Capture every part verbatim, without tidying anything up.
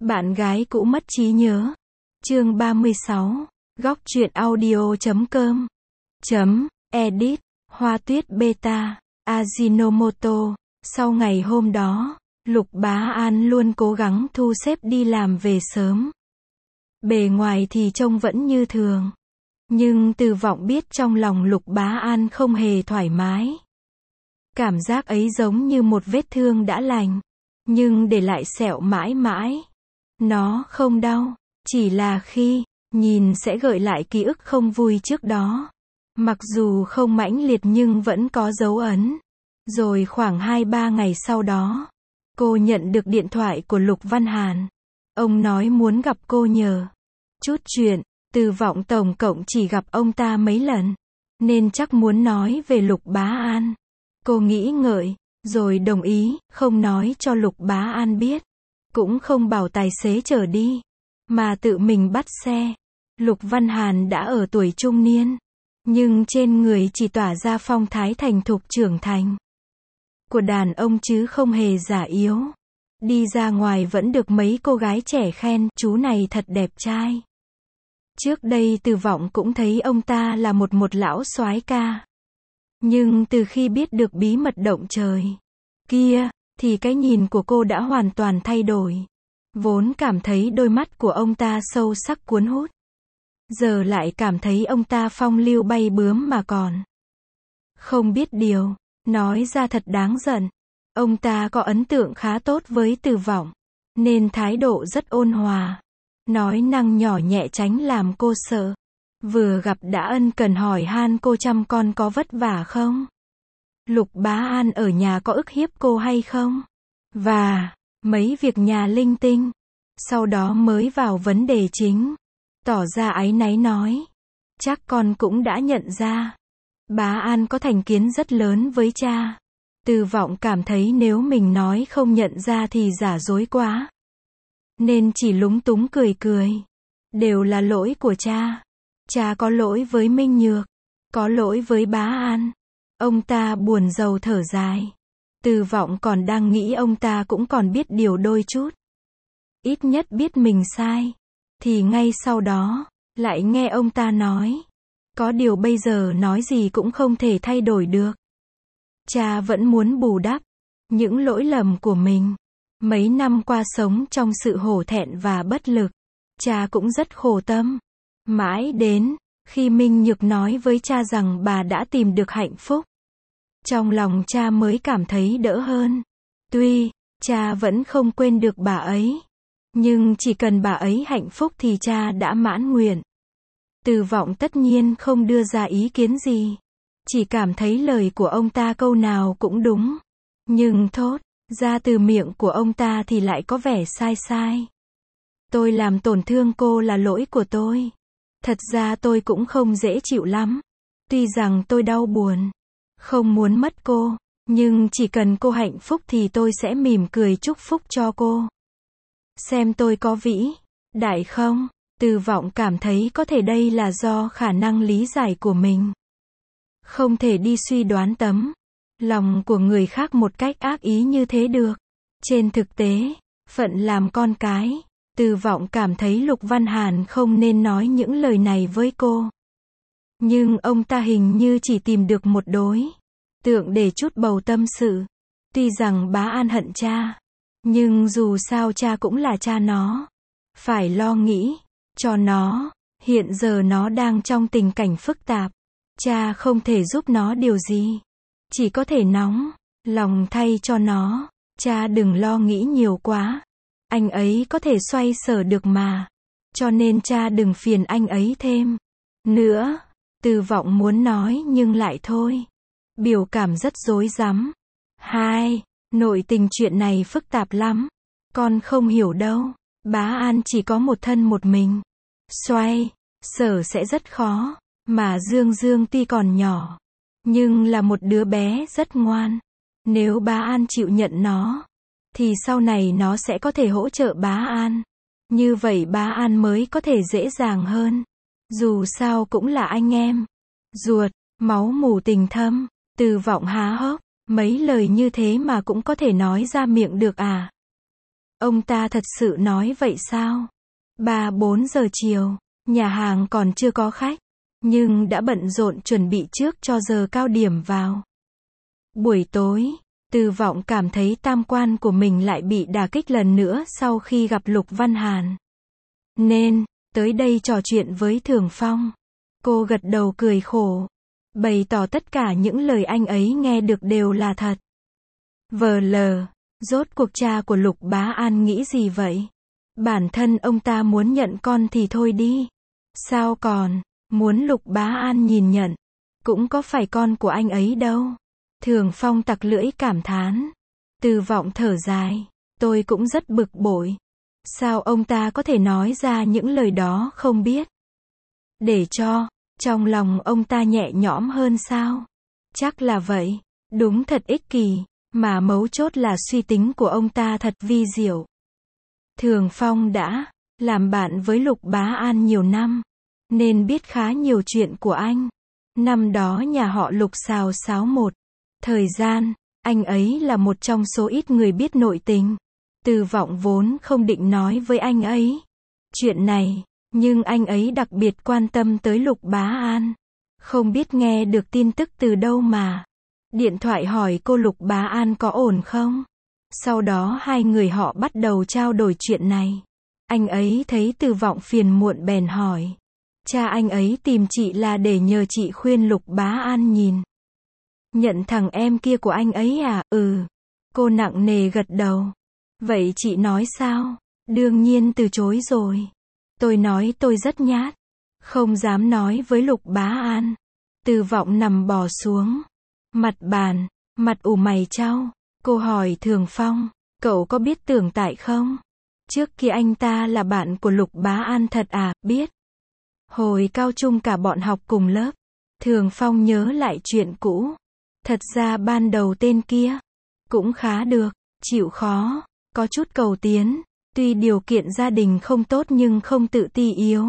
Bạn gái cũ mất trí nhớ. Chương ba mươi sáu. Góc truyện audio chấm com. Chấm, edit, Hoa Tuyết Beta, Ajinomoto. Sau ngày hôm đó, Lục Bá An luôn cố gắng thu xếp đi làm về sớm. Bề ngoài thì trông vẫn như thường. Nhưng Từ Vọng biết trong lòng Lục Bá An không hề thoải mái. Cảm giác ấy giống như một vết thương đã lành, nhưng để lại sẹo mãi mãi. Nó không đau, chỉ là khi nhìn sẽ gợi lại ký ức không vui trước đó. Mặc dù không mãnh liệt nhưng vẫn có dấu ấn. Rồi khoảng hai ba ngày sau đó, cô nhận được điện thoại của Lục Văn Hàn. Ông nói muốn gặp cô nhờ chút chuyện. Từ Vọng tổng cộng chỉ gặp ông ta mấy lần, nên chắc muốn nói về Lục Bá An. Cô nghĩ ngợi, rồi đồng ý, không nói cho Lục Bá An biết. Cũng không bảo tài xế chở đi, mà tự mình bắt xe. Lục Văn Hàn đã ở tuổi trung niên, nhưng trên người chỉ tỏa ra phong thái thành thục trưởng thành của đàn ông chứ không hề già yếu. Đi ra ngoài vẫn được mấy cô gái trẻ khen, chú này thật đẹp trai. Trước đây Từ Vọng cũng thấy ông ta là một một lão soái ca. Nhưng từ khi biết được bí mật động trời kia, thì cái nhìn của cô đã hoàn toàn thay đổi. Vốn cảm thấy đôi mắt của ông ta sâu sắc cuốn hút, giờ lại cảm thấy ông ta phong lưu bay bướm mà còn không biết điều. Nói ra thật đáng giận. Ông ta có ấn tượng khá tốt với Từ Vọng, nên thái độ rất ôn hòa, nói năng nhỏ nhẹ tránh làm cô sợ. Vừa gặp đã ân cần hỏi han cô chăm con có vất vả không? Lục Bá An ở nhà có ức hiếp cô hay không? Và mấy việc nhà linh tinh. Sau đó mới vào vấn đề chính. Tỏ ra áy náy nói, chắc con cũng đã nhận ra, Bá An có thành kiến rất lớn với cha. Từ Vọng cảm thấy nếu mình nói không nhận ra thì giả dối quá, nên chỉ lúng túng cười cười. Đều là lỗi của cha. Cha có lỗi với Minh Nhược, có lỗi với Bá An. Ông ta buồn rầu thở dài. Từ Vọng còn đang nghĩ ông ta cũng còn biết điều đôi chút, ít nhất biết mình sai. Thì ngay sau đó, lại nghe ông ta nói, có điều bây giờ nói gì cũng không thể thay đổi được. Cha vẫn muốn bù đắp những lỗi lầm của mình. Mấy năm qua sống trong sự hổ thẹn và bất lực, cha cũng rất khổ tâm. Mãi đến khi Minh Nhược nói với cha rằng bà đã tìm được hạnh phúc, trong lòng cha mới cảm thấy đỡ hơn. Tuy cha vẫn không quên được bà ấy, nhưng chỉ cần bà ấy hạnh phúc thì cha đã mãn nguyện. Từ Vọng tất nhiên không đưa ra ý kiến gì, chỉ cảm thấy lời của ông ta câu nào cũng đúng, nhưng thốt ra từ miệng của ông ta thì lại có vẻ sai sai. Tôi làm tổn thương cô là lỗi của tôi. Thật ra tôi cũng không dễ chịu lắm. Tuy rằng tôi đau buồn, không muốn mất cô, nhưng chỉ cần cô hạnh phúc thì tôi sẽ mỉm cười chúc phúc cho cô. Xem tôi có vĩ đại không? Từ Vọng cảm thấy có thể đây là do khả năng lý giải của mình. Không thể đi suy đoán tấm lòng của người khác một cách ác ý như thế được. Trên thực tế, phận làm con cái, Từ Vọng cảm thấy Lục Văn Hàn không nên nói những lời này với cô. Nhưng ông ta hình như chỉ tìm được một đối tượng để trút bầu tâm sự. Tuy rằng Bá An hận cha, nhưng dù sao cha cũng là cha nó. Phải lo nghĩ cho nó. Hiện giờ nó đang trong tình cảnh phức tạp. Cha không thể giúp nó điều gì, chỉ có thể nóng lòng thay cho nó. Cha đừng lo nghĩ nhiều quá, anh ấy có thể xoay sở được mà. Cho nên cha đừng phiền anh ấy thêm nữa. Từ Vọng muốn nói nhưng lại thôi. Biểu cảm rất rối rắm. Hai, nội tình chuyện này phức tạp lắm. Con không hiểu đâu. Bá An chỉ có một thân một mình. Xoay sở sẽ rất khó. Mà Dương Dương tuy còn nhỏ, nhưng là một đứa bé rất ngoan. Nếu Bá An chịu nhận nó, thì sau này nó sẽ có thể hỗ trợ Bá An. Như vậy Bá An mới có thể dễ dàng hơn. Dù sao cũng là anh em ruột, máu mủ tình thâm. Từ Vọng há hốc, mấy lời như thế mà cũng có thể nói ra miệng được à? Ông ta thật sự nói vậy sao? Ba bốn giờ chiều, nhà hàng còn chưa có khách, nhưng đã bận rộn chuẩn bị trước cho giờ cao điểm vào. Buổi tối, Từ Vọng cảm thấy tam quan của mình lại bị đả kích lần nữa sau khi gặp Lục Văn Hàn. Nên, tới đây trò chuyện với Thường Phong. Cô gật đầu cười khổ, bày tỏ tất cả những lời anh ấy nghe được đều là thật. vờ lờ, rốt cuộc cha của Lục Bá An nghĩ gì vậy? Bản thân ông ta muốn nhận con thì thôi đi. Sao còn, muốn Lục Bá An nhìn nhận, cũng có phải con của anh ấy đâu. Thường Phong tặc lưỡi cảm thán. Từ Vọng thở dài, tôi cũng rất bực bội. Sao ông ta có thể nói ra những lời đó không biết? Để cho, trong lòng ông ta nhẹ nhõm hơn sao? Chắc là vậy, đúng thật ích kỷ, mà mấu chốt là suy tính của ông ta thật vi diệu. Thường Phong đã làm bạn với Lục Bá An nhiều năm, nên biết khá nhiều chuyện của anh. Năm đó nhà họ Lục xào xáo một thời gian, anh ấy là một trong số ít người biết nội tình. Từ Vọng vốn không định nói với anh ấy chuyện này, nhưng anh ấy đặc biệt quan tâm tới Lục Bá An. Không biết nghe được tin tức từ đâu mà điện thoại hỏi cô Lục Bá An có ổn không. Sau đó hai người họ bắt đầu trao đổi chuyện này. Anh ấy thấy Từ Vọng phiền muộn bèn hỏi. Cha anh ấy tìm chị là để nhờ chị khuyên Lục Bá An nhìn nhận thằng em kia của anh ấy à? Ừ. Cô nặng nề gật đầu. Vậy chị nói sao? Đương nhiên từ chối rồi. Tôi nói tôi rất nhát, không dám nói với Lục Bá An. Từ Vọng nằm bò xuống mặt bàn, mặt ủ mày chau. Cô hỏi Thường Phong, cậu có biết Tưởng Tại không? Trước kia anh ta là bạn của Lục Bá An thật à? Biết. Hồi cao trung cả bọn học cùng lớp. Thường Phong nhớ lại chuyện cũ. Thật ra ban đầu tên kia cũng khá được, chịu khó, có chút cầu tiến. Tuy điều kiện gia đình không tốt nhưng không tự ti yếu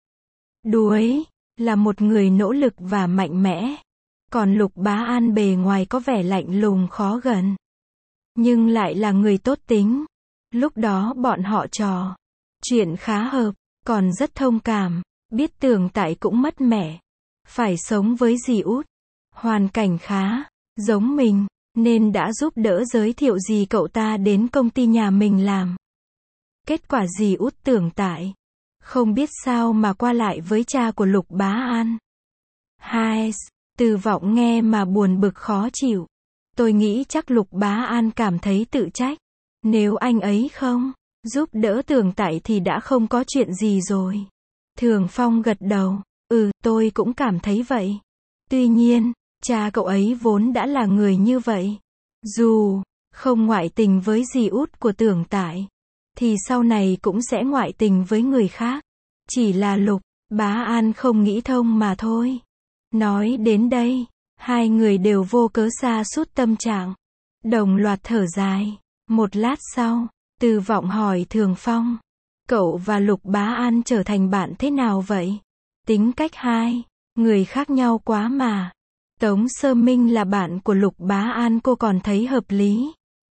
đuối, là một người nỗ lực và mạnh mẽ. Còn Lục Bá An bề ngoài có vẻ lạnh lùng khó gần, nhưng lại là người tốt tính. Lúc đó bọn họ trò chuyện khá hợp, còn rất thông cảm. Biết Tưởng Tại cũng mất mẹ, phải sống với dì út, hoàn cảnh khá giống mình, nên đã giúp đỡ giới thiệu dì cậu ta đến công ty nhà mình làm. Kết quả dì út Tưởng Tại không biết sao mà qua lại với cha của Lục Bá An. Hai, Từ Vọng nghe mà buồn bực khó chịu. Tôi nghĩ chắc Lục Bá An cảm thấy tự trách. Nếu anh ấy không giúp đỡ Tưởng Tại thì đã không có chuyện gì rồi. Thường Phong gật đầu. Ừ, tôi cũng cảm thấy vậy. Tuy nhiên, cha cậu ấy vốn đã là người như vậy. Dù không ngoại tình với dì út của Tưởng Tại, thì sau này cũng sẽ ngoại tình với người khác. Chỉ là Lục Bá An không nghĩ thông mà thôi. Nói đến đây, hai người đều vô cớ sa sút tâm trạng, đồng loạt thở dài. Một lát sau, Từ Vọng hỏi Thường Phong, cậu và Lục Bá An trở thành bạn thế nào vậy? Tính cách hai người khác nhau quá mà. Tống Sơ Minh là bạn của Lục Bá An cô còn thấy hợp lý.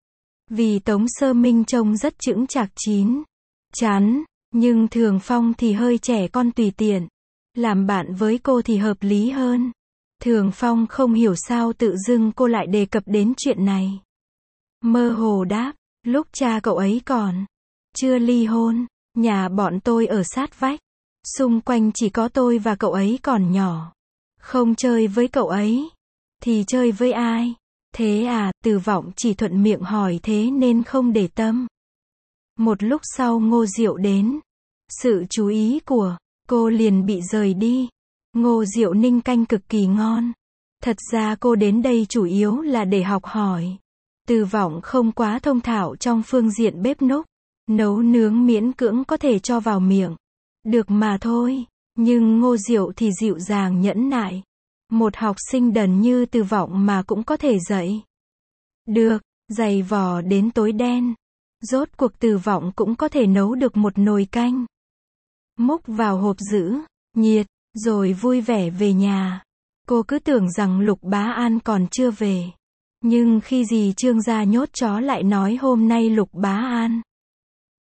Vì Tống Sơ Minh trông rất chững chạc chín chắn, nhưng Thường Phong thì hơi trẻ con tùy tiện. Làm bạn với cô thì hợp lý hơn. Thường Phong không hiểu sao tự dưng cô lại đề cập đến chuyện này. Mơ hồ đáp, lúc cha cậu ấy còn chưa ly hôn, nhà bọn tôi ở sát vách. Xung quanh chỉ có tôi và cậu ấy còn nhỏ. Không chơi với cậu ấy, thì chơi với ai? Thế à? Từ Vọng chỉ thuận miệng hỏi thế nên không để tâm. Một lúc sau Ngô Diệu đến. Sự chú ý của cô liền bị rời đi. Ngô Diệu ninh canh cực kỳ ngon. Thật ra cô đến đây chủ yếu là để học hỏi. Từ Vọng không quá thông thạo trong phương diện bếp núc. Nấu nướng miễn cưỡng có thể cho vào miệng được mà thôi. Nhưng Ngô Diệu thì dịu dàng nhẫn nại. Một học sinh đần như Từ Vọng mà cũng có thể dạy được, dày vò đến tối đen. Rốt cuộc Từ Vọng cũng có thể nấu được một nồi canh. Múc vào hộp giữ nhiệt, rồi vui vẻ về nhà. Cô cứ tưởng rằng Lục Bá An còn chưa về. Nhưng khi dì Trương gia nhốt chó lại nói hôm nay Lục Bá An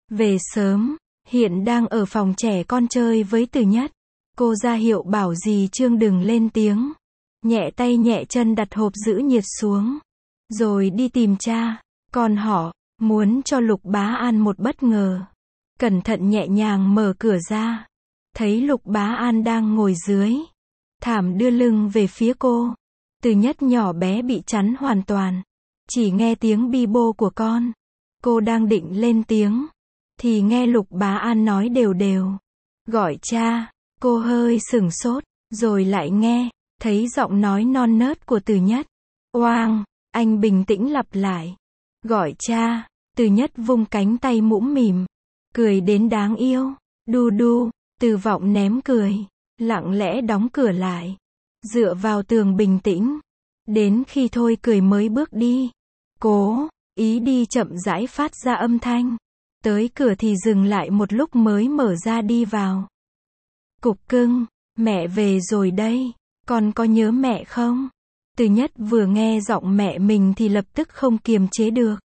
Về sớm, hiện đang ở phòng trẻ con chơi với Từ Nhất. Cô ra hiệu bảo dì Trương đừng lên tiếng. Nhẹ tay nhẹ chân đặt hộp giữ nhiệt xuống. Rồi đi tìm cha. Còn họ, muốn cho Lục Bá An một bất ngờ. Cẩn thận nhẹ nhàng mở cửa ra. Thấy Lục Bá An đang ngồi dưới thảm đưa lưng về phía cô. Từ Nhất nhỏ bé bị chắn hoàn toàn. Chỉ nghe tiếng bi bô của con. Cô đang định lên tiếng. Thì nghe Lục Bá An nói đều đều. Gọi cha. Cô hơi sửng sốt. Rồi lại nghe. Thấy giọng nói non nớt của Từ Nhất. Oang. Anh bình tĩnh lặp lại. Gọi cha. Từ Nhất vung cánh tay mũm mỉm. Cười đến đáng yêu. Đu đu. Từ Vọng ném cười. Lặng lẽ đóng cửa lại. Dựa vào tường bình tĩnh. Đến khi thôi cười mới bước đi. Cố ý đi chậm rãi phát ra âm thanh. Tới cửa thì dừng lại một lúc mới mở ra đi vào. Cục cưng, mẹ về rồi đây. Con có nhớ mẹ không? Từ Nhất vừa nghe giọng mẹ mình thì lập tức không kiềm chế được.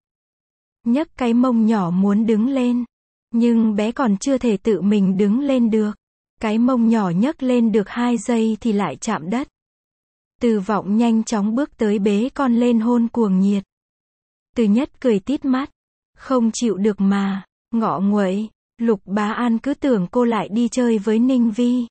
Nhấc cái mông nhỏ muốn đứng lên. Nhưng bé còn chưa thể tự mình đứng lên được. Cái mông nhỏ nhấc lên được hai giây thì lại chạm đất. Từ Vọng nhanh chóng bước tới bế con lên hôn cuồng nhiệt. Từ Nhất cười tít mắt. Không chịu được mà. Ngọ nguậy. Lục Bá An cứ tưởng cô lại đi chơi với Ninh Vi.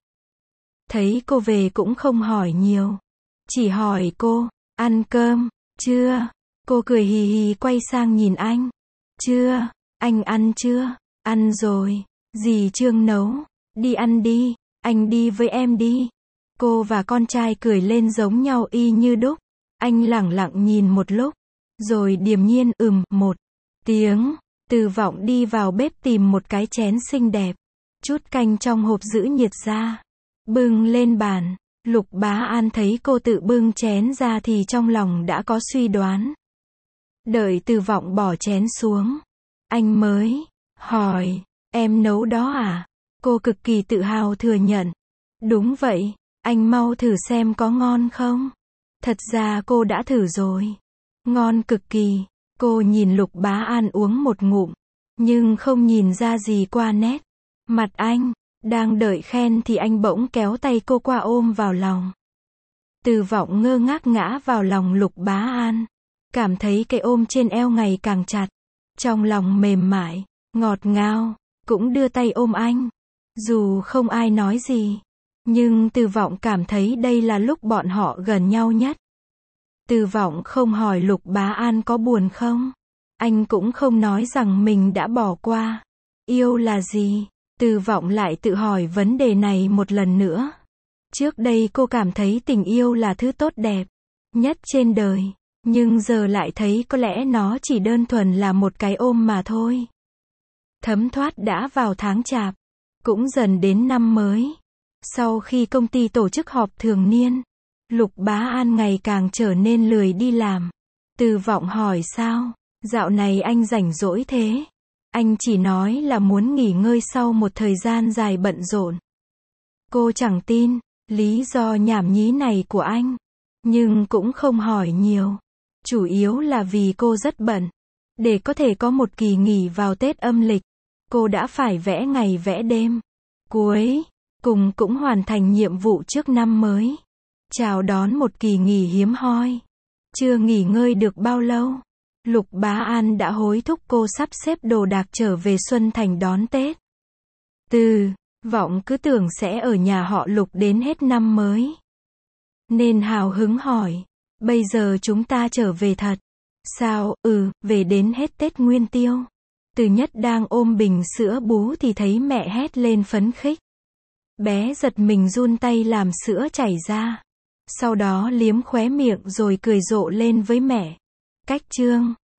Thấy cô về cũng không hỏi nhiều. Chỉ hỏi cô, ăn cơm, chưa? Cô cười hì hì quay sang nhìn anh. Chưa, anh ăn chưa? Ăn rồi. Dì Trương nấu. Đi ăn đi, anh đi với em đi. Cô và con trai cười lên giống nhau y như đúc. Anh lẳng lặng nhìn một lúc. Rồi điềm nhiên ừm một tiếng. Từ Vọng đi vào bếp tìm một cái chén xinh đẹp. Chút canh trong hộp giữ nhiệt ra. Bưng lên bàn. Lục Bá An thấy cô tự bưng chén ra thì trong lòng đã có suy đoán. Đợi Từ Vọng bỏ chén xuống. Anh mới hỏi, em nấu đó à? Cô cực kỳ tự hào thừa nhận. Đúng vậy, anh mau thử xem có ngon không? Thật ra cô đã thử rồi. Ngon cực kỳ. Cô nhìn Lục Bá An uống một ngụm. Nhưng không nhìn ra gì qua nét. Mặt anh. Đang đợi khen thì anh bỗng kéo tay cô qua ôm vào lòng. Từ Vọng ngơ ngác ngã vào lòng Lục Bá An. Cảm thấy cái ôm trên eo ngày càng chặt. Trong lòng mềm mại, ngọt ngào. Cũng đưa tay ôm anh. Dù không ai nói gì. Nhưng Từ Vọng cảm thấy đây là lúc bọn họ gần nhau nhất. Từ Vọng không hỏi Lục Bá An có buồn không. Anh cũng không nói rằng mình đã bỏ qua. Yêu là gì? Từ Vọng lại tự hỏi vấn đề này một lần nữa. Trước đây cô cảm thấy tình yêu là thứ tốt đẹp nhất trên đời. Nhưng giờ lại thấy có lẽ nó chỉ đơn thuần là một cái ôm mà thôi. Thấm thoát đã vào tháng Chạp. Cũng dần đến năm mới. Sau khi công ty tổ chức họp thường niên. Lục Bá An ngày càng trở nên lười đi làm. Từ Vọng hỏi sao? Dạo này anh rảnh rỗi thế? Anh chỉ nói là muốn nghỉ ngơi sau một thời gian dài bận rộn. Cô chẳng tin lý do nhảm nhí này của anh. Nhưng cũng không hỏi nhiều. Chủ yếu là vì cô rất bận. Để có thể có một kỳ nghỉ vào Tết âm lịch. Cô đã phải vẽ ngày vẽ đêm. Cuối cùng cũng hoàn thành nhiệm vụ trước năm mới. Chào đón một kỳ nghỉ hiếm hoi. Chưa nghỉ ngơi được bao lâu. Lục Bá An đã hối thúc cô sắp xếp đồ đạc trở về Xuân Thành đón Tết. Từ Vọng cứ tưởng sẽ ở nhà họ Lục đến hết năm mới. Nên hào hứng hỏi. Bây giờ chúng ta trở về thật. Sao? Ừ, về đến hết Tết Nguyên Tiêu. Từ Nhất đang ôm bình sữa bú thì thấy mẹ hét lên phấn khích. Bé giật mình run tay làm sữa chảy ra. Sau đó liếm khóe miệng rồi cười rộ lên với mẹ. Cách Trương.